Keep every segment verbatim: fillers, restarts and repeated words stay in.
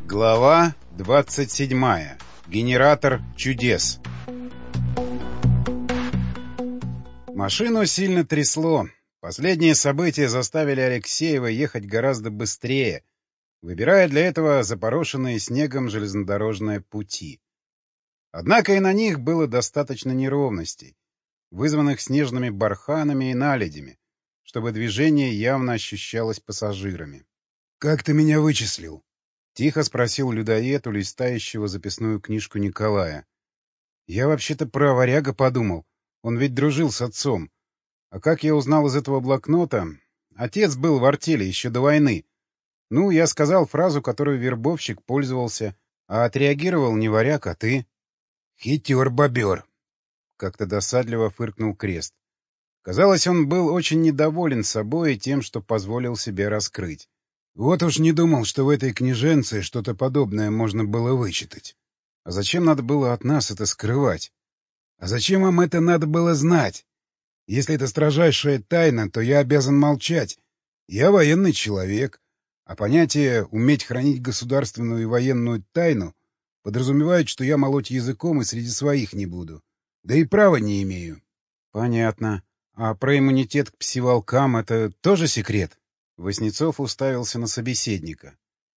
Глава двадцать седьмая. Генератор чудес. Машину сильно трясло. Последние события заставили Алексеева ехать гораздо быстрее, выбирая для этого запорошенные снегом железнодорожные пути. Однако и на них было достаточно неровностей, вызванных снежными барханами и наледями, чтобы движение явно ощущалось пассажирами. — Как ты меня вычислил? — тихо спросил людоед у листающего записную книжку Николая. — Я вообще-то про Варяга подумал. Он ведь дружил с отцом. А как я узнал из этого блокнота? Отец был в артели еще до войны. Ну, я сказал фразу, которую вербовщик пользовался, а отреагировал не Варяг, а ты. — Хитер-бобер! — как-то досадливо фыркнул Крест. Казалось, он был очень недоволен собой и тем, что позволил себе раскрыть. Вот уж не думал, что в этой книженце что-то подобное можно было вычитать. А зачем надо было от нас это скрывать? А зачем вам это надо было знать? Если это строжайшая тайна, то я обязан молчать. Я военный человек, а понятие «уметь хранить государственную и военную тайну» подразумевает, что я молоть языком и среди своих не буду. Да и права не имею. — Понятно. А про иммунитет к псиволкам — это тоже секрет? Васнецов уставился на собеседника.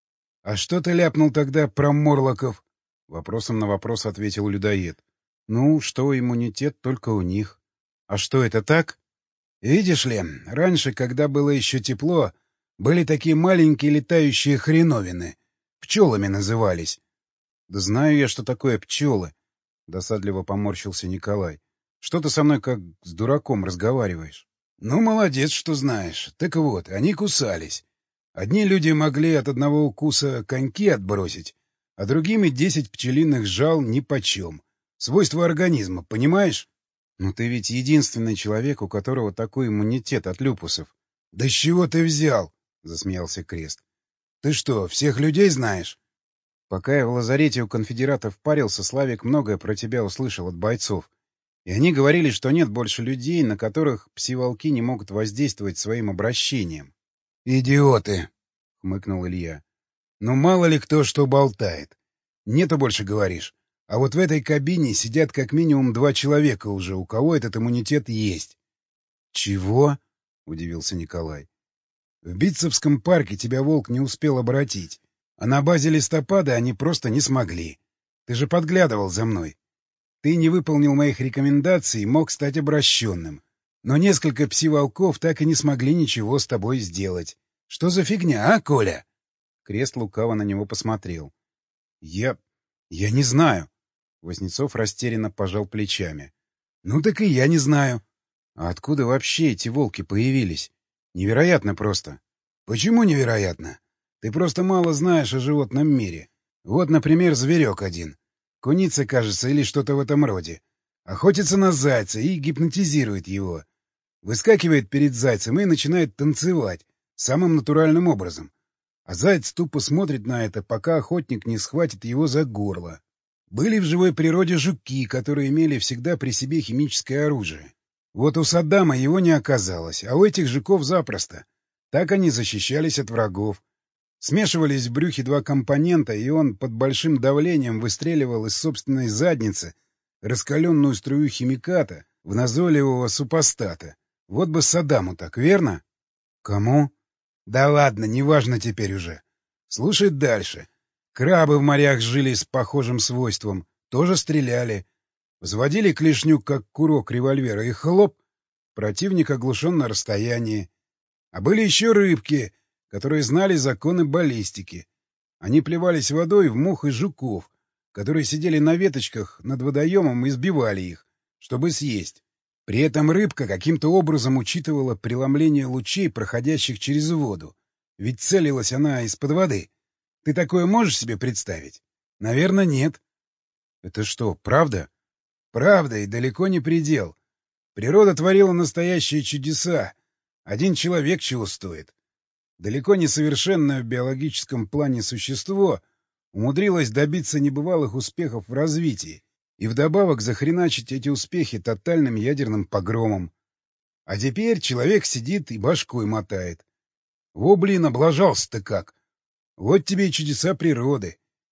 — А что ты ляпнул тогда про Морлоков? — вопросом на вопрос ответил людоед. — Ну, что иммунитет только у них. — А что, это так? — Видишь ли, раньше, когда было еще тепло, были такие маленькие летающие хреновины. Пчелами назывались. — Да знаю я, что такое пчелы, — досадливо поморщился Николай. — Что ты со мной как с дураком разговариваешь? — Ну, молодец, что знаешь. Так вот, они кусались. Одни люди могли от одного укуса коньки отбросить, а другими десять пчелиных жал нипочем. Свойства организма, понимаешь? — Ну ты ведь единственный человек, у которого такой иммунитет от люпусов. — Да с чего ты взял? — засмеялся Крест. — Ты что, всех людей знаешь? Пока я в лазарете у конфедератов парился, Славик многое про тебя услышал от бойцов. И они говорили, что нет больше людей, на которых псиволки не могут воздействовать своим обращением. — Идиоты! — хмыкнул Илья. — Ну мало ли кто что болтает. Нету больше, говоришь. А вот в этой кабине сидят как минимум два человека уже, у кого этот иммунитет есть. — Чего? — удивился Николай. — В Битцевском парке тебя волк не успел обратить, а на базе листопада они просто не смогли. Ты же подглядывал за мной. Ты не выполнил моих рекомендаций и мог стать обращенным. Но несколько пси-волков так и не смогли ничего с тобой сделать. Что за фигня, а, Коля? Крест лукаво на него посмотрел. — Я... я не знаю. Васнецов растерянно пожал плечами. — Ну так и я не знаю. А откуда вообще эти волки появились? Невероятно просто. — Почему невероятно? Ты просто мало знаешь о животном мире. Вот, например, зверек один. Куница, кажется, или что-то в этом роде. Охотится на зайца и гипнотизирует его. Выскакивает перед зайцем и начинает танцевать самым натуральным образом. А заяц тупо смотрит на это, пока охотник не схватит его за горло. Были в живой природе жуки, которые имели всегда при себе химическое оружие. Вот у Саддама его не оказалось, а у этих жуков запросто. Так они защищались от врагов. Смешивались в брюхе два компонента, и он под большим давлением выстреливал из собственной задницы раскаленную струю химиката в назойливого супостата. Вот бы Саддаму так, верно? — Кому? — Да ладно, неважно теперь уже. Слушай дальше. Крабы в морях жили с похожим свойством, тоже стреляли. Взводили клешню, как курок револьвера, и хлоп, противник оглушен на расстоянии. А были еще рыбки, которые знали законы баллистики. Они плевались водой в мух и жуков, которые сидели на веточках над водоемом и сбивали их, чтобы съесть. При этом рыбка каким-то образом учитывала преломление лучей, проходящих через воду. Ведь целилась она из-под воды. Ты такое можешь себе представить? Наверное, нет. Это что, правда? Правда, и далеко не предел. Природа творила настоящие чудеса. Один человек чего стоит. Далеко не совершенное в биологическом плане существо умудрилось добиться небывалых успехов в развитии и вдобавок захреначить эти успехи тотальным ядерным погромом. А теперь человек сидит и башкой мотает. Во, блин, облажался-то как! Вот тебе и чудеса природы.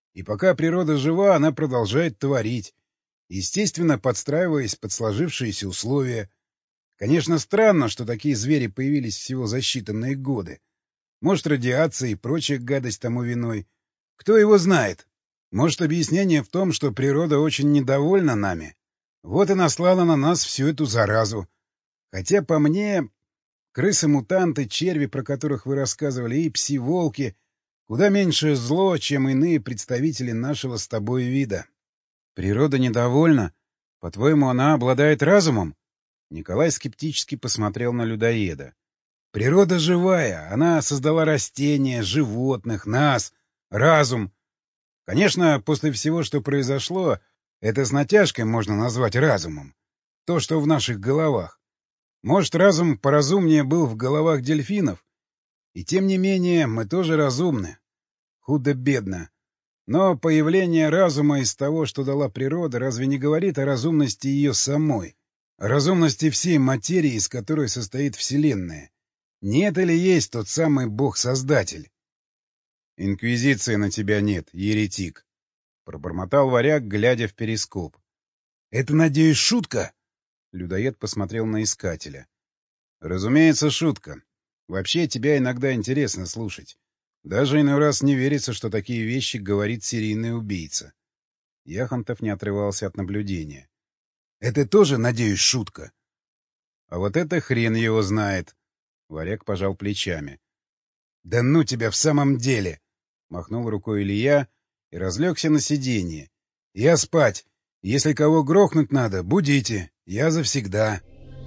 И пока природа жива, она продолжает творить, естественно, подстраиваясь под сложившиеся условия. Конечно, странно, что такие звери появились всего за считанные годы. Может, радиация и прочая гадость тому виной. Кто его знает? Может, объяснение в том, что природа очень недовольна нами? Вот и наслала на нас всю эту заразу. Хотя, по мне, крысы-мутанты, черви, про которых вы рассказывали, и пси-волки — куда меньшее зло, чем иные представители нашего с тобой вида. Природа недовольна? По-твоему, она обладает разумом? Николай скептически посмотрел на людоеда. Природа живая, она создала растения, животных, нас, разум. Конечно, после всего, что произошло, это с натяжкой можно назвать разумом. То, что в наших головах. Может, разум поразумнее был в головах дельфинов? И тем не менее, мы тоже разумны. Худо-бедно. Но появление разума из того, что дала природа, разве не говорит о разумности ее самой? О разумности всей материи, из которой состоит Вселенная? Нет или есть тот самый Бог-Создатель? «Инквизиции на тебя нет, еретик», — пробормотал варяг, глядя в перископ. «Это, надеюсь, шутка?» Людоед посмотрел на искателя. «Разумеется, шутка. Вообще, тебя иногда интересно слушать. Даже иной раз не верится, что такие вещи говорит серийный убийца». Яхонтов не отрывался от наблюдения. «Это тоже, надеюсь, шутка?» «А вот это хрен его знает». Варяг пожал плечами. «Да ну тебя в самом деле!» — махнул рукой Илья и разлегся на сиденье. «Я спать. Если кого грохнуть надо, будите. Я завсегда».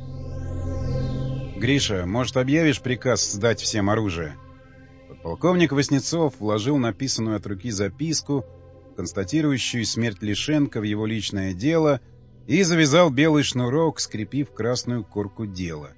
«Гриша, может, объявишь приказ сдать всем оружие?» Подполковник Васнецов вложил написанную от руки записку, констатирующую смерть Лишенко в его личное дело, и завязал белый шнурок, скрепив красную корку дела.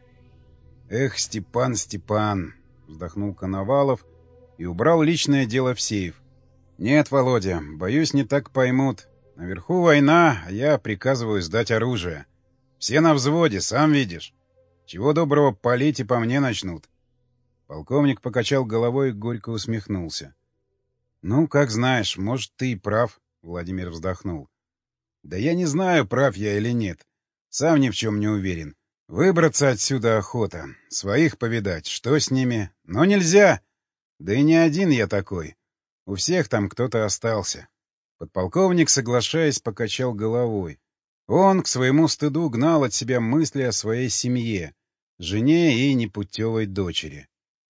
«Эх, Степан, Степан!» — вздохнул Коновалов и убрал личное дело в сейф. «Нет, Володя, боюсь, не так поймут. Наверху война, а я приказываю сдать оружие. Все на взводе, сам видишь. Чего доброго, палить и по мне начнут». Полковник покачал головой и горько усмехнулся. «Ну, как знаешь, может, ты и прав», — Владимир вздохнул. «Да я не знаю, прав я или нет. Сам ни в чем не уверен. Выбраться отсюда охота, своих повидать, что с ними. Но нельзя. Да и не один я такой. У всех там кто-то остался». Подполковник, соглашаясь, покачал головой. Он к своему стыду гнал от себя мысли о своей семье, жене и непутевой дочери.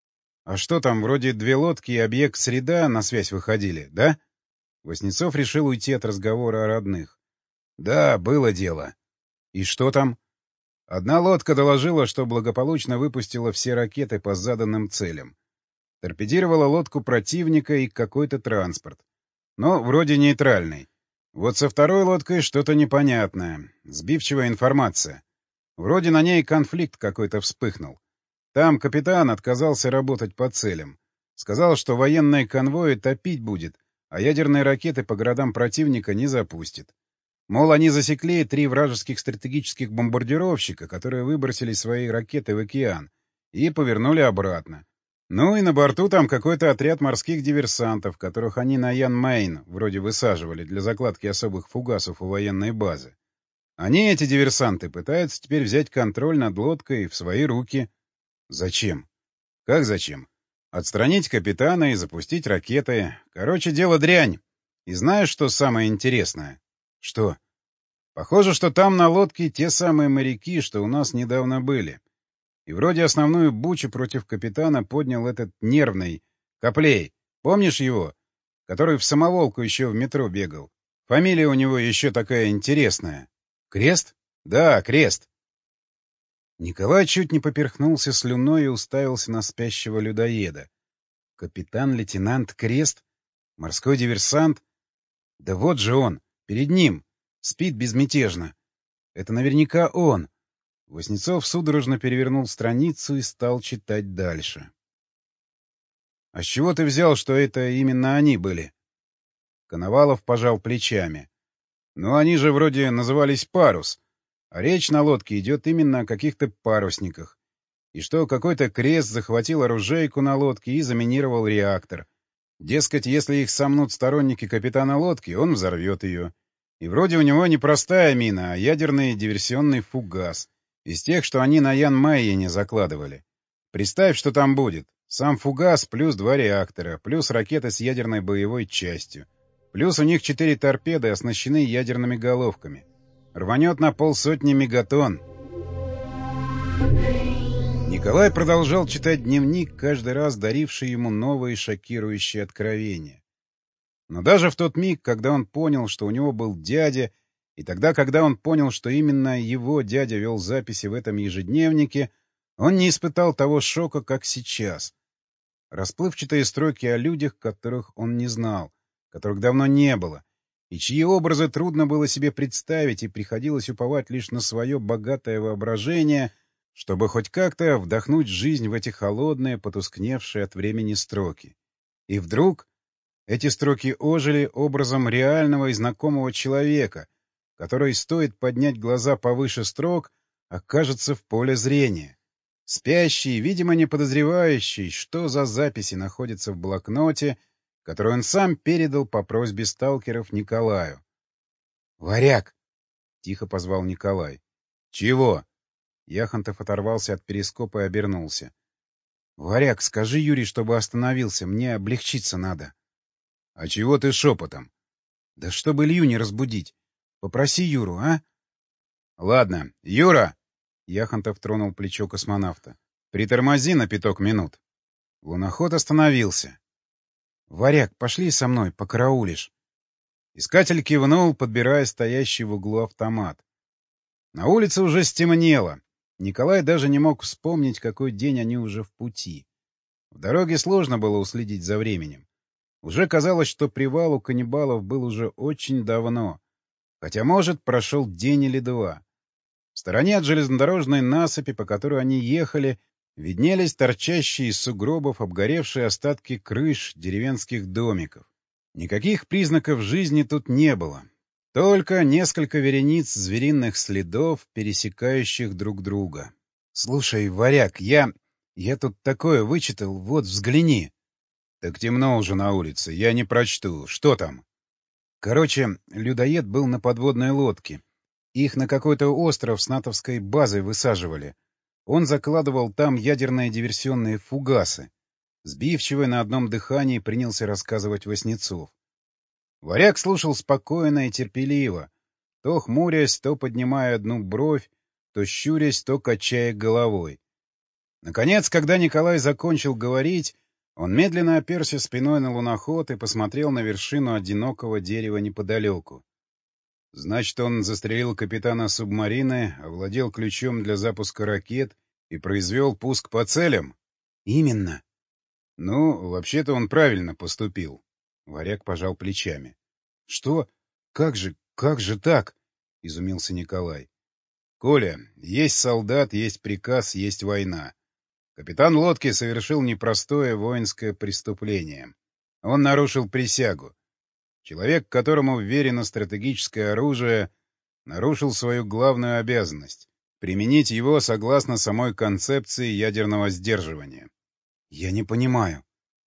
«А что там, вроде две лодки и объект «Среда» на связь выходили, да?» Васнецов решил уйти от разговора о родных. «Да, было дело». «И что там?» Одна лодка доложила, что благополучно выпустила все ракеты по заданным целям. Торпедировала лодку противника и какой-то транспорт. Но вроде нейтральный. Вот со второй лодкой что-то непонятное. Сбивчивая информация. Вроде на ней конфликт какой-то вспыхнул. Там капитан отказался работать по целям. Сказал, что военные конвои топить будет, а ядерные ракеты по городам противника не запустит. Мол, они засекли три вражеских стратегических бомбардировщика, которые выбросили свои ракеты в океан, и повернули обратно. Ну и на борту там какой-то отряд морских диверсантов, которых они на Ян-Мэйн вроде высаживали для закладки особых фугасов у военной базы. Они, эти диверсанты, пытаются теперь взять контроль над лодкой в свои руки. Зачем? Как зачем? Отстранить капитана и запустить ракеты. Короче, дело дрянь. И знаешь, что самое интересное? Что? Похоже, что там на лодке те самые моряки, что у нас недавно были. И вроде основную бучу против капитана поднял этот нервный Коплей. Помнишь его? Который в самоволку еще в метро бегал. Фамилия у него еще такая интересная. Крест? Да, Крест. Николай чуть не поперхнулся слюной и уставился на спящего людоеда. Капитан-лейтенант Крест? Морской диверсант? Да вот же он, перед ним. Спит безмятежно. Это наверняка он. Васнецов судорожно перевернул страницу и стал читать дальше. — А с чего ты взял, что это именно они были? Коновалов пожал плечами. — Ну, они же вроде назывались «Парус», а речь на лодке идет именно о каких-то парусниках. И что какой-то Крест захватил оружейку на лодке и заминировал реактор. Дескать, если их сомнут сторонники капитана лодки, он взорвет ее. И вроде у него не простая мина, а ядерный диверсионный фугас. Из тех, что они на Ян-Майене закладывали. Представь, что там будет. Сам фугас плюс два реактора, плюс ракеты с ядерной боевой частью. Плюс у них четыре торпеды оснащены ядерными головками. Рванет на полсотни мегатонн. Николай продолжал читать дневник, каждый раз даривший ему новые шокирующие откровения. Но даже в тот миг, когда он понял, что у него был дядя, и тогда, когда он понял, что именно его дядя вел записи в этом ежедневнике, он не испытал того шока, как сейчас. Расплывчатые строки о людях, которых он не знал, которых давно не было, и чьи образы трудно было себе представить, и приходилось уповать лишь на свое богатое воображение, чтобы хоть как-то вдохнуть жизнь в эти холодные, потускневшие от времени строки. И вдруг эти строки ожили образом реального и знакомого человека, который, стоит поднять глаза повыше строк, окажется в поле зрения. Спящий, видимо, не подозревающий, что за записи находятся в блокноте, который он сам передал по просьбе сталкеров Николаю. «Варяг!» — тихо позвал Николай. «Чего?» Яхонтов оторвался от перископа и обернулся. — Варяг, скажи Юрий, чтобы остановился. Мне облегчиться надо. — А чего ты шепотом? — Да чтобы Илью не разбудить. Попроси Юру, а? — Ладно. Юра! — Яхонтов тронул плечо космонавта. — Притормози на пяток минут. Луноход остановился. — Варяг, пошли со мной, покараулишь. Искатель кивнул, подбирая стоящий в углу автомат. На улице уже стемнело. Николай даже не мог вспомнить, какой день они уже в пути. В дороге сложно было уследить за временем. Уже казалось, что привал у каннибалов был уже очень давно. Хотя, может, прошел день или два. В стороне от железнодорожной насыпи, по которой они ехали, виднелись торчащие из сугробов обгоревшие остатки крыш деревенских домиков. Никаких признаков жизни тут не было. Только несколько верениц звериных следов, пересекающих друг друга. — Слушай, Варяг, я... я тут такое вычитал, вот взгляни. — Так темно уже на улице, я не прочту. Что там? Короче, людоед был на подводной лодке. Их на какой-то остров с натовской базой высаживали. Он закладывал там ядерные диверсионные фугасы. Сбивчиво на одном дыхании принялся рассказывать Васнецов. Варяг слушал спокойно и терпеливо, то хмурясь, то поднимая одну бровь, то щурясь, то качая головой. Наконец, когда Николай закончил говорить, он медленно оперся спиной на луноход и посмотрел на вершину одинокого дерева неподалеку. Значит, он застрелил капитана субмарины, овладел ключом для запуска ракет и произвел пуск по целям? — Именно. — Ну, вообще-то он правильно поступил. Варяг пожал плечами. — Что? Как же, как же так? — изумился Николай. — Коля, есть солдат, есть приказ, есть война. Капитан лодки совершил непростое воинское преступление. Он нарушил присягу. Человек, которому вверено стратегическое оружие, нарушил свою главную обязанность — применить его согласно самой концепции ядерного сдерживания. — Я не понимаю.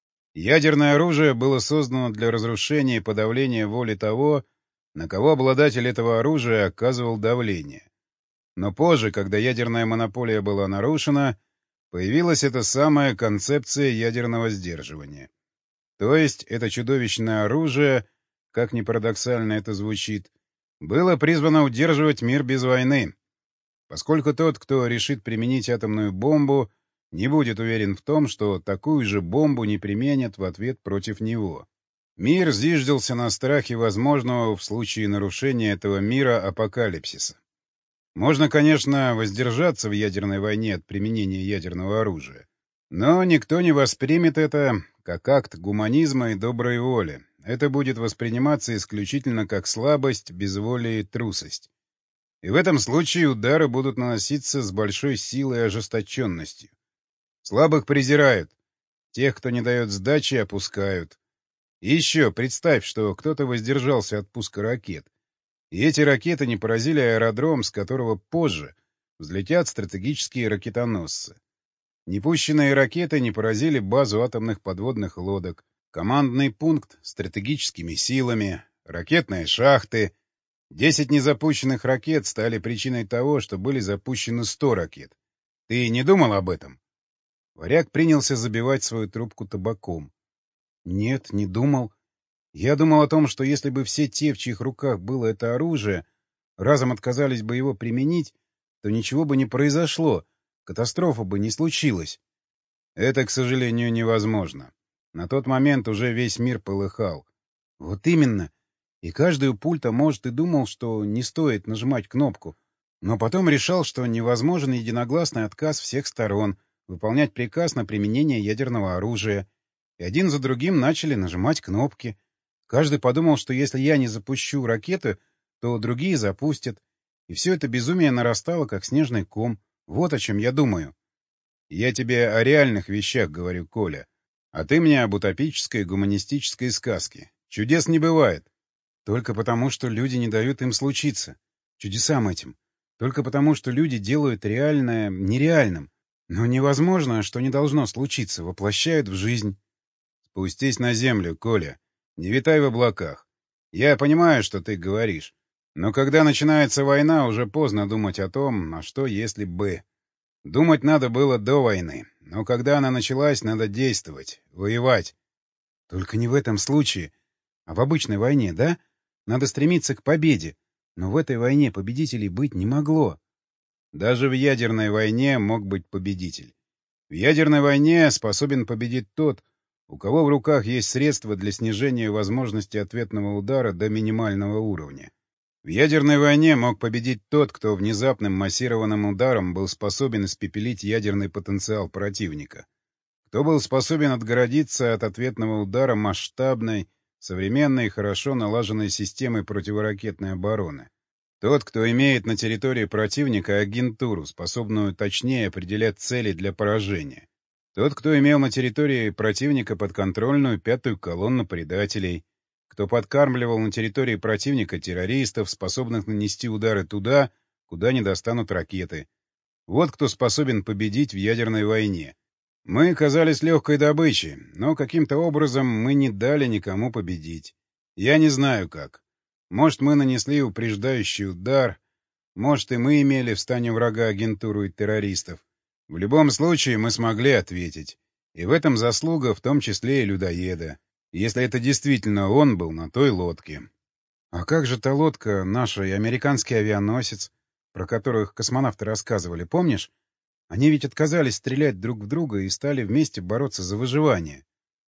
Ядерное оружие было создано для разрушения и подавления воли того, на кого обладатель этого оружия оказывал давление. Но позже, когда ядерная монополия была нарушена, появилась эта самая концепция ядерного сдерживания. То есть это чудовищное оружие, как ни парадоксально это звучит, было призвано удерживать мир без войны, поскольку тот, кто решит применить атомную бомбу, не будет уверен в том, что такую же бомбу не применят в ответ против него. Мир зиждился на страхе возможного в случае нарушения этого мира апокалипсиса. Можно, конечно, воздержаться в ядерной войне от применения ядерного оружия, но никто не воспримет это как акт гуманизма и доброй воли. Это будет восприниматься исключительно как слабость, безволие и трусость. И в этом случае удары будут наноситься с большой силой и ожесточенностью. Слабых презирают. Тех, кто не дает сдачи, опускают. И еще представь, что кто-то воздержался от пуска ракет. И эти ракеты не поразили аэродром, с которого позже взлетят стратегические ракетоносцы. Непущенные ракеты не поразили базу атомных подводных лодок. Командный пункт с стратегическими силами, ракетные шахты. Десять незапущенных ракет стали причиной того, что были запущены сто ракет. Ты не думал об этом? Варяг принялся забивать свою трубку табаком. Нет, не думал. Я думал о том, что если бы все те, в чьих руках было это оружие, разом отказались бы его применить, то ничего бы не произошло, катастрофа бы не случилась. Это, к сожалению, невозможно. На тот момент уже весь мир полыхал. Вот именно. И каждый у пульта, может, и думал, что не стоит нажимать кнопку, но потом решал, что невозможен единогласный отказ всех сторон выполнять приказ на применение ядерного оружия. И один за другим начали нажимать кнопки. Каждый подумал, что если я не запущу ракеты, то другие запустят. И все это безумие нарастало, как снежный ком. Вот о чем я думаю. Я тебе о реальных вещах говорю, Коля. А ты мне об утопической гуманистической сказке. Чудес не бывает. Только потому, что люди не дают им случиться. Чудесам этим. Только потому, что люди делают реальное нереальным. Но невозможно, что не должно случиться, воплощают в жизнь. Спустись на землю, Коля. Не витай в облаках. Я понимаю, что ты говоришь. Но когда начинается война, уже поздно думать о том, а что если бы... Думать надо было до войны. Но когда она началась, надо действовать, воевать. Только не в этом случае, а в обычной войне, да? Надо стремиться к победе. Но в этой войне победителей быть не могло. Даже в ядерной войне мог быть победитель. В ядерной войне способен победить тот, у кого в руках есть средства для снижения возможности ответного удара до минимального уровня. В ядерной войне мог победить тот, кто внезапным массированным ударом был способен испепелить ядерный потенциал противника. Кто был способен отгородиться от ответного удара масштабной, современной и хорошо налаженной системой противоракетной обороны. Тот, кто имеет на территории противника агентуру, способную точнее определять цели для поражения. Тот, кто имел на территории противника подконтрольную пятую колонну предателей. Кто подкармливал на территории противника террористов, способных нанести удары туда, куда не достанут ракеты. Вот кто способен победить в ядерной войне. Мы казались легкой добычей, но каким-то образом мы не дали никому победить. Я не знаю как. Может, мы нанесли упреждающий удар, может, и мы имели в стане врага агентуру и террористов. В любом случае, мы смогли ответить. И в этом заслуга, в том числе и людоеда. Если это действительно он был на той лодке. А как же та лодка, наша и американский авианосец, про которых космонавты рассказывали, помнишь? Они ведь отказались стрелять друг в друга и стали вместе бороться за выживание.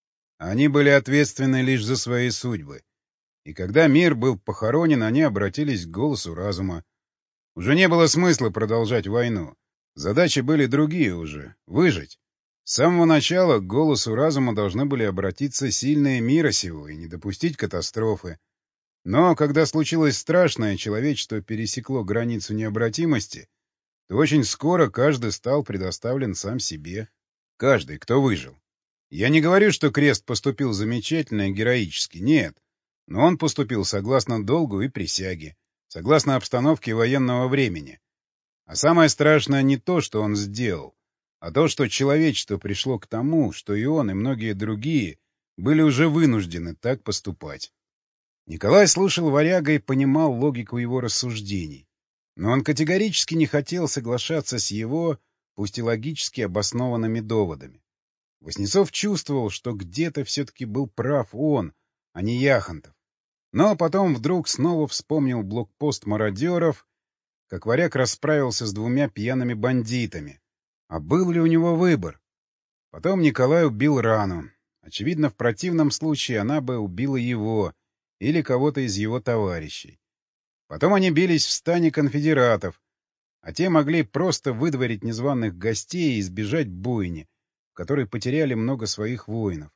Они были ответственны лишь за свои судьбы. И когда мир был похоронен, они обратились к голосу разума. Уже не было смысла продолжать войну. Задачи были другие уже — выжить. С самого начала к голосу разума должны были обратиться сильные мира сего и не допустить катастрофы. Но когда случилось страшное, человечество пересекло границу необратимости, то очень скоро каждый стал предоставлен сам себе. Каждый, кто выжил. Я не говорю, что Крест поступил замечательно и героически, нет. Но он поступил согласно долгу и присяге, согласно обстановке военного времени. А самое страшное не то, что он сделал, а то, что человечество пришло к тому, что и он, и многие другие были уже вынуждены так поступать. Николай слушал Варяга и понимал логику его рассуждений. Но он категорически не хотел соглашаться с его, пусть и логически обоснованными доводами. Васнецов чувствовал, что где-то все-таки был прав он, а не Яхонтов. Но потом вдруг снова вспомнил блокпост мародеров, как Варяг расправился с двумя пьяными бандитами. А был ли у него выбор? Потом Николай убил Рану. Очевидно, в противном случае она бы убила его или кого-то из его товарищей. Потом они бились в стане конфедератов, а те могли просто выдворить незваных гостей и избежать бойни, в которой потеряли много своих воинов.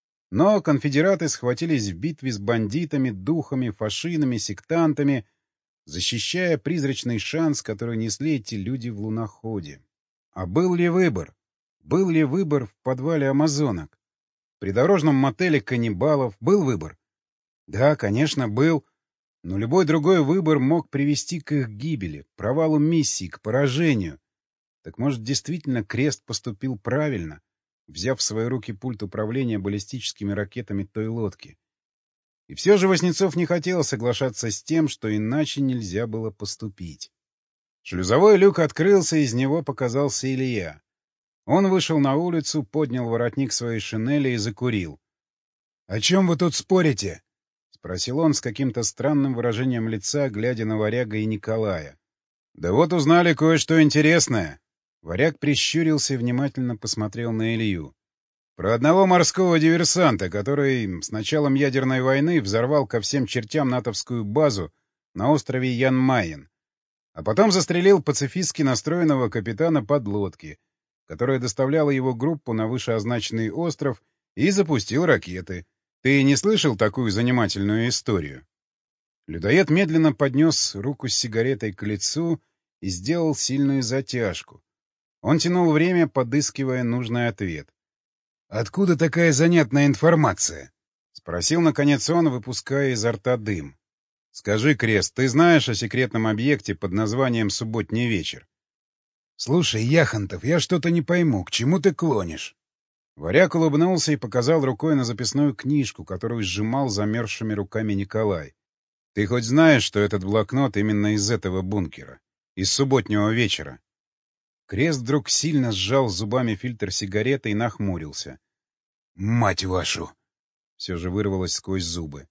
Но конфедераты схватились в битве с бандитами, духами, фашинами, сектантами, защищая призрачный шанс, который несли эти люди в луноходе. А был ли выбор? Был ли выбор в подвале амазонок? В придорожном мотеле каннибалов был выбор? Да, конечно, был. Но любой другой выбор мог привести к их гибели, провалу миссии, к поражению. Так может, действительно Крест поступил правильно? взяв в свои руки пульт управления баллистическими ракетами той лодки. И все же Васнецов не хотел соглашаться с тем, что иначе нельзя было поступить. Шлюзовой люк открылся, из него показался Илья. Он вышел на улицу, поднял воротник своей шинели и закурил. — О чем вы тут спорите? — спросил он с каким-то странным выражением лица, глядя на Варяга и Николая. — Да вот узнали кое-что интересное. Варяг прищурился и внимательно посмотрел на Илью. Про одного морского диверсанта, который с началом ядерной войны взорвал ко всем чертям натовскую базу на острове Ян-Майен, а потом застрелил пацифистски настроенного капитана подлодки, которая доставляла его группу на вышеозначенный остров и запустил ракеты. Ты не слышал такую занимательную историю? Людоед медленно поднес руку с сигаретой к лицу и сделал сильную затяжку. Он тянул время, подыскивая нужный ответ. «Откуда такая занятная информация?» — спросил, наконец, он, выпуская изо рта дым. «Скажи, Крест, ты знаешь о секретном объекте под названием «Субботний вечер»?» «Слушай, Яхонтов, я что-то не пойму, к чему ты клонишь?» Варяг улыбнулся и показал рукой на записную книжку, которую сжимал замерзшими руками Николай. «Ты хоть знаешь, что этот блокнот именно из этого бункера? Из субботнего вечера?» Крест вдруг сильно сжал зубами фильтр сигареты и нахмурился. «Мать вашу!» — все же вырвалось сквозь зубы.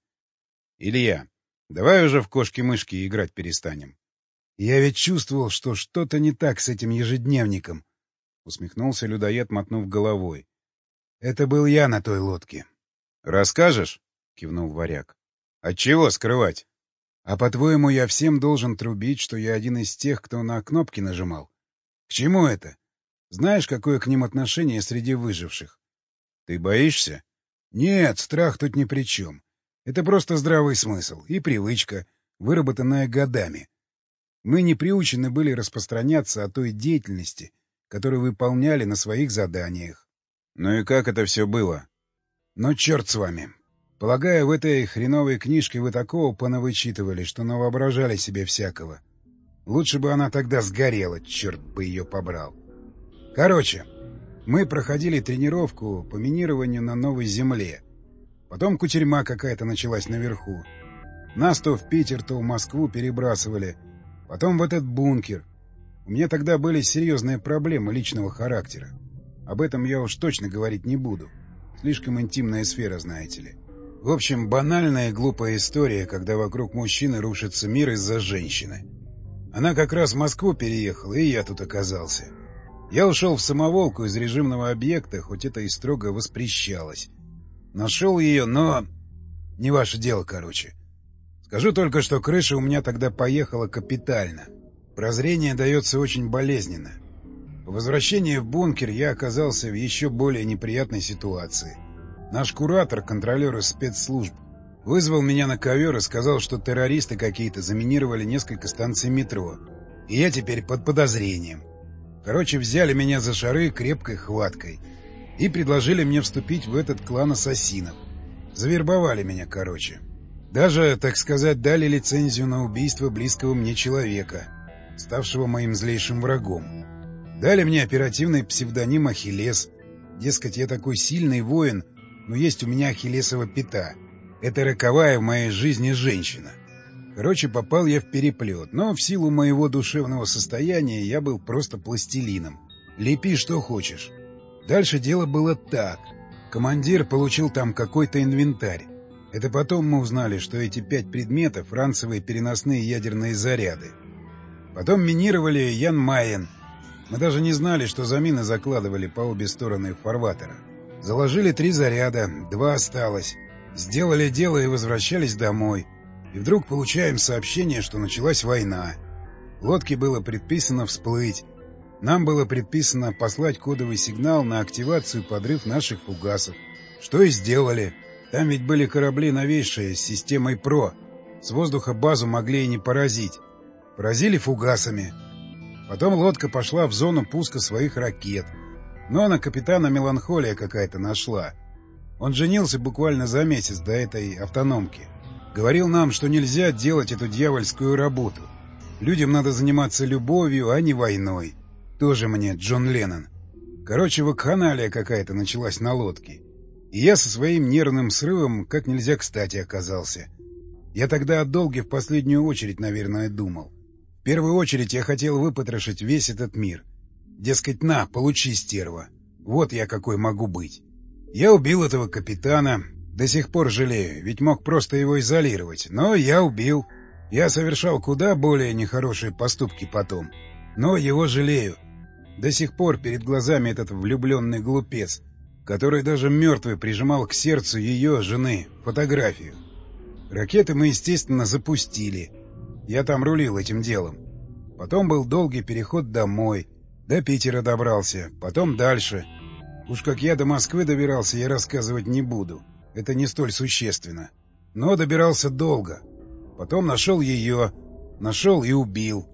«Илья, давай уже в кошки-мышки играть перестанем». «Я ведь чувствовал, что что-то не так с этим ежедневником», — усмехнулся людоед, мотнув головой. «Это был я на той лодке». «Расскажешь?» — кивнул Варяг. «Отчего скрывать?» «А по-твоему, я всем должен трубить, что я один из тех, кто на кнопки нажимал? К чему это? Знаешь, какое к ним отношение среди выживших?» «Ты боишься?» «Нет, страх тут ни при чем. Это просто здравый смысл и привычка, выработанная годами. Мы не приучены были распространяться о той деятельности, которую выполняли на своих заданиях». «Ну и как это все было?» «Ну, черт с вами. Полагаю, в этой хреновой книжке вы такого понавычитывали, что навоображали себе всякого. Лучше бы она тогда сгорела, черт бы ее побрал. Короче, мы проходили тренировку по минированию на Новой Земле. Потом кутерьма какая-то началась наверху. Нас то в Питер, то в Москву перебрасывали. Потом в этот бункер. У меня тогда были серьезные проблемы личного характера. Об этом я уж точно говорить не буду. Слишком интимная сфера, знаете ли. В общем, банальная и глупая история, когда вокруг мужчины рушится мир из-за женщины. Она как раз в Москву переехала, и я тут оказался. Я ушел в самоволку из режимного объекта, хоть это и строго воспрещалось. Нашел ее, но... Не ваше дело, короче. Скажу только, что крыша у меня тогда поехала капитально. Прозрение дается очень болезненно. По возвращении в бункер я оказался в еще более неприятной ситуации. Наш куратор, контролер из спецслужб, вызвал меня на ковер и сказал, что террористы какие-то заминировали несколько станций метро, и я теперь под подозрением. Короче, взяли меня за шары крепкой хваткой и предложили мне вступить в этот клан ассасинов. Завербовали меня, короче. Даже, так сказать, дали лицензию на убийство близкого мне человека, ставшего моим злейшим врагом. Дали мне оперативный псевдоним Ахиллес. Дескать, я такой сильный воин, но есть у меня ахиллесова пята. Это роковая в моей жизни женщина. Короче, попал я в переплет, но в силу моего душевного состояния я был просто пластилином. Лепи что хочешь. Дальше дело было так. Командир получил там какой-то инвентарь. Это потом мы узнали, что эти пять предметов — ранцевые переносные ядерные заряды. Потом минировали Ян-Майен. Мы даже не знали, что за мины закладывали по обе стороны фарватера. Заложили три заряда, два осталось. Сделали дело и возвращались домой. И вдруг получаем сообщение, что началась война. Лодке было предписано всплыть. Нам было предписано послать кодовый сигнал на активацию и подрыв наших фугасов. Что и сделали. Там ведь были корабли новейшие с системой ПРО. С воздуха базу могли и не поразить. Поразили фугасами. Потом лодка пошла в зону пуска своих ракет. Но на капитана меланхолия какая-то нашла. Он женился буквально за месяц до этой автономки. Говорил нам, что нельзя делать эту дьявольскую работу. Людям надо заниматься любовью, а не войной. Тоже мне Джон Леннон. Короче, вакханалия какая-то началась на лодке. И я со своим нервным срывом как нельзя кстати оказался. Я тогда о долге в последнюю очередь, наверное, думал. В первую очередь я хотел выпотрошить весь этот мир. Дескать, на, получи, стерва. Вот я какой могу быть. Я убил этого капитана. До сих пор жалею, ведь мог просто его изолировать. Но я убил. Я совершал куда более нехорошие поступки потом. Но его жалею. До сих пор перед глазами этот влюбленный глупец, который даже мертвый прижимал к сердцу ее, жены, фотографию. Ракеты мы, естественно, запустили. Я там рулил этим делом. Потом был долгий переход домой. До Питера добрался, потом дальше. Уж как я до Москвы добирался, я рассказывать не буду. Это не столь существенно. Но добирался долго. Потом нашел ее. Нашел и убил.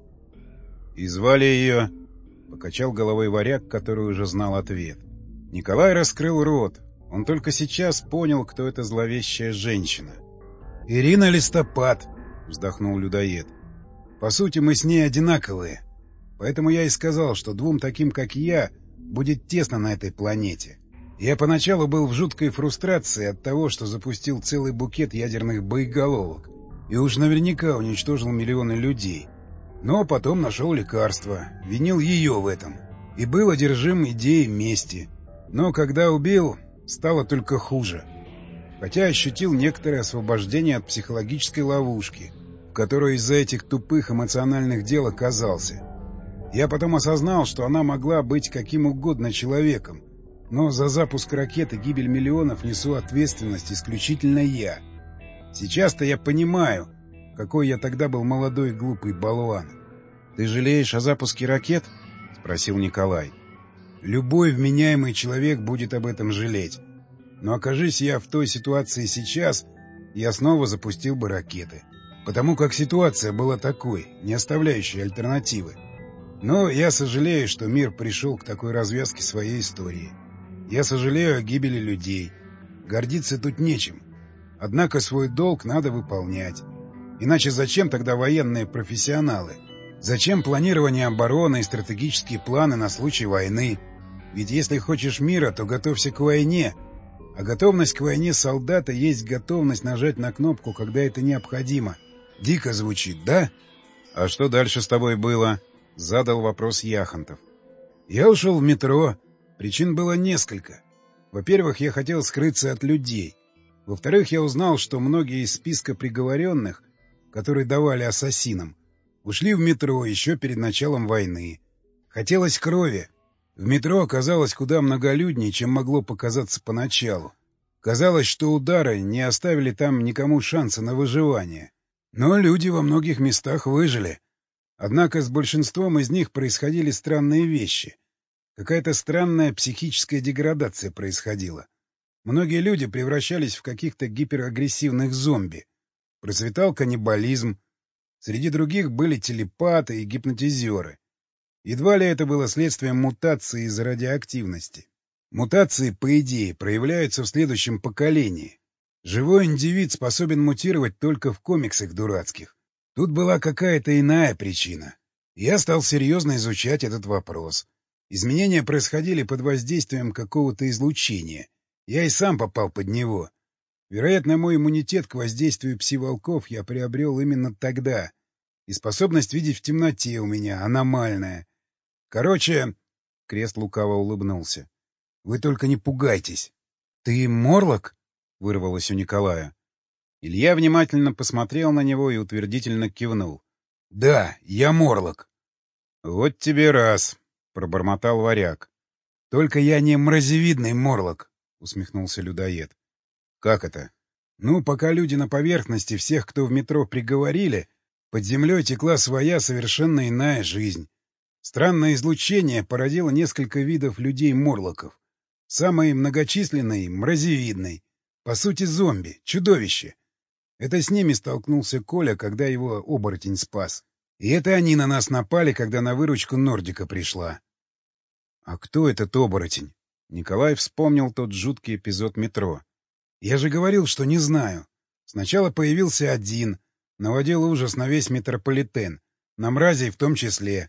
— И звали ее... — покачал головой варяг, который уже знал ответ. Николай раскрыл рот. Он только сейчас понял, кто эта зловещая женщина. — Ирина Листопад, — вздохнул людоед. — По сути, мы с ней одинаковые. Поэтому я и сказал, что двум таким, как я, будет тесно на этой планете. Я поначалу был в жуткой фрустрации от того, что запустил целый букет ядерных боеголовок и уж наверняка уничтожил миллионы людей. Но потом нашел лекарство, винил ее в этом и был одержим идеей мести. Но когда убил, стало только хуже. Хотя ощутил некоторое освобождение от психологической ловушки, в которой из-за этих тупых эмоциональных дел оказался. Я потом осознал, что она могла быть каким угодно человеком, но за запуск ракеты гибель миллионов несу ответственность исключительно я. Сейчас-то я понимаю, какой я тогда был молодой и глупый болван. — Ты жалеешь о запуске ракет? — спросил Николай. — Любой вменяемый человек будет об этом жалеть. Но окажись я в той ситуации сейчас, я снова запустил бы ракеты. Потому как ситуация была такой, не оставляющей альтернативы. Но я сожалею, что мир пришел к такой развязке своей истории. Я сожалею о гибели людей. Гордиться тут нечем. Однако свой долг надо выполнять. Иначе зачем тогда военные профессионалы? Зачем планирование обороны и стратегические планы на случай войны? Ведь если хочешь мира, то готовься к войне. А готовность к войне солдата есть готовность нажать на кнопку, когда это необходимо. Дико звучит, да? — А что дальше с тобой было? — задал вопрос Яхонтов. — Я ушел в метро. Причин было несколько. Во-первых, я хотел скрыться от людей. Во-вторых, я узнал, что многие из списка приговоренных, которые давали ассасинам, ушли в метро еще перед началом войны. Хотелось крови. В метро оказалось куда многолюднее, чем могло показаться поначалу. Казалось, что удары не оставили там никому шанса на выживание. Но люди во многих местах выжили. Однако с большинством из них происходили странные вещи. Какая-то странная психическая деградация происходила. Многие люди превращались в каких-то гиперагрессивных зомби. Процветал каннибализм. Среди других были телепаты и гипнотизеры. Едва ли это было следствием мутации из-за радиоактивности. Мутации, по идее, проявляются в следующем поколении. Живой индивид способен мутировать только в комиксах дурацких. Тут была какая-то иная причина. Я стал серьезно изучать этот вопрос. Изменения происходили под воздействием какого-то излучения. Я и сам попал под него. Вероятно, мой иммунитет к воздействию пси-волков я приобрел именно тогда. И способность видеть в темноте у меня аномальная. Короче, — Крест лукаво улыбнулся, — вы только не пугайтесь. — Ты Морлок? — вырвалось у Николая. Илья внимательно посмотрел на него и утвердительно кивнул. — Да, я Морлок. — Вот тебе раз, — пробормотал варяг. — Только я не мразевидный Морлок, — усмехнулся людоед. — Как это? — Ну, пока люди на поверхности, всех, кто в метро приговорили, под землей текла своя совершенно иная жизнь. Странное излучение породило несколько видов людей-морлоков. Самый многочисленный — мразевидный. По сути, зомби, чудовище. Это с ними столкнулся Коля, когда его оборотень спас. И это они на нас напали, когда на выручку Нордика пришла. — А кто этот оборотень? Николай вспомнил тот жуткий эпизод метро. — Я же говорил, что не знаю. Сначала появился один, наводил ужас на весь метрополитен, на мразей в том числе.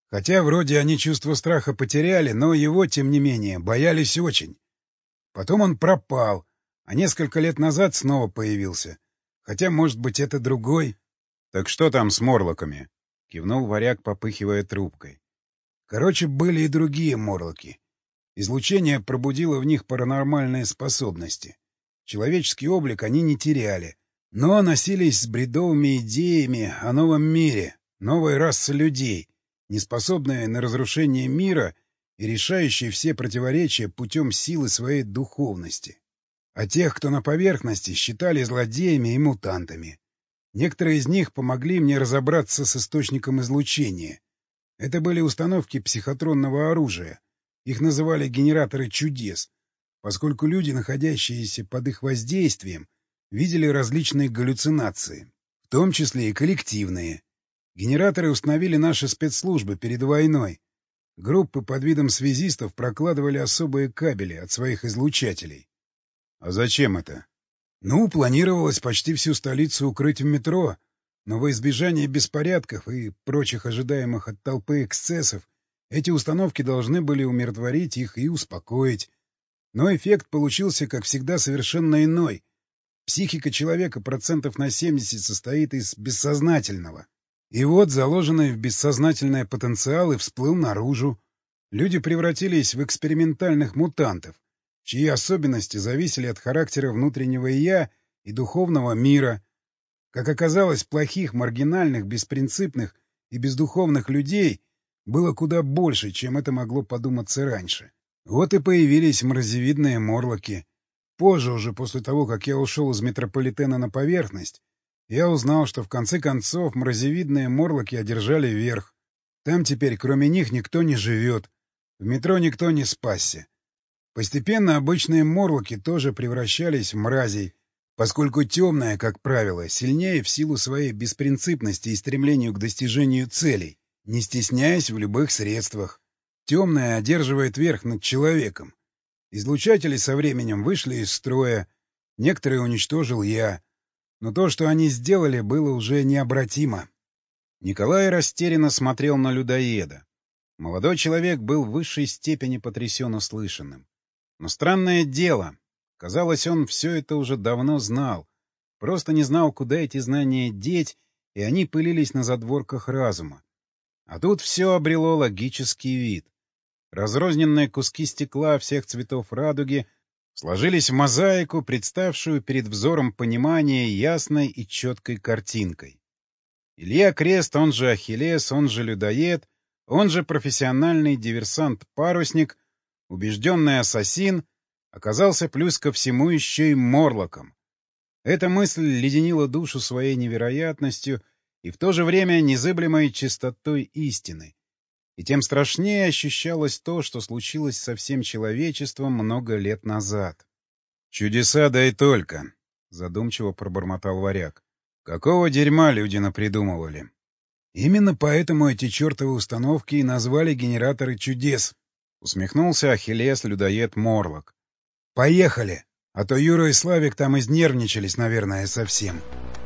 Хотя вроде они чувство страха потеряли, но его, тем не менее, боялись очень. Потом он пропал, а несколько лет назад снова появился. Хотя, может быть, это другой. — Так что там с морлоками? — кивнул варяг, попыхивая трубкой. Короче, были и другие морлоки. Излучение пробудило в них паранормальные способности. Человеческий облик они не теряли, но носились с бредовыми идеями о новом мире, новой расы людей, неспособные на разрушение мира и решающие все противоречия путем силы своей духовности. А тех, кто на поверхности, считали злодеями и мутантами. Некоторые из них помогли мне разобраться с источником излучения. Это были установки психотронного оружия. Их называли генераторы чудес, поскольку люди, находящиеся под их воздействием, видели различные галлюцинации, в том числе и коллективные. Генераторы установили наши спецслужбы перед войной. Группы под видом связистов прокладывали особые кабели от своих излучателей. — А зачем это? — Ну, планировалось почти всю столицу укрыть в метро, но во избежание беспорядков и прочих ожидаемых от толпы эксцессов эти установки должны были умиротворить их и успокоить. Но эффект получился, как всегда, совершенно иной. Психика человека процентов на семьдесят состоит из бессознательного. И вот, заложенный в бессознательное потенциал, и всплыл наружу. Люди превратились в экспериментальных мутантов, чьи особенности зависели от характера внутреннего «я» и духовного мира. Как оказалось, плохих, маргинальных, беспринципных и бездуховных людей было куда больше, чем это могло подуматься раньше. Вот и появились мразевидные морлоки. Позже, уже после того, как я ушел из метрополитена на поверхность, я узнал, что в конце концов мразевидные морлоки одержали верх. Там теперь кроме них никто не живет. В метро никто не спасся. Постепенно обычные морлоки тоже превращались в мразей, поскольку темное, как правило, сильнее в силу своей беспринципности и стремлению к достижению целей, не стесняясь в любых средствах. Темное одерживает верх над человеком. Излучатели со временем вышли из строя, некоторые уничтожил я. Но то, что они сделали, было уже необратимо. Николай растерянно смотрел на людоеда. Молодой человек был в высшей степени потрясен услышанным. Но странное дело. Казалось, он все это уже давно знал. Просто не знал, куда эти знания деть, и они пылились на задворках разума. А тут все обрело логический вид. Разрозненные куски стекла всех цветов радуги сложились в мозаику, представшую перед взором понимания ясной и четкой картинкой. Илья Крест, он же Ахиллес, он же людоед, он же профессиональный диверсант-парусник, убежденный ассасин, оказался плюс ко всему еще и морлоком. Эта мысль леденила душу своей невероятностью и в то же время незыблемой чистотой истины. И тем страшнее ощущалось то, что случилось со всем человечеством много лет назад. — Чудеса, да и только, — задумчиво пробормотал варяг. — Какого дерьма люди напридумывали? — Именно поэтому эти чертовы установки и назвали генераторы чудес, — усмехнулся Ахиллес-людоед Морлок. — Поехали! А то Юра и Славик там изнервничались, наверное, совсем. —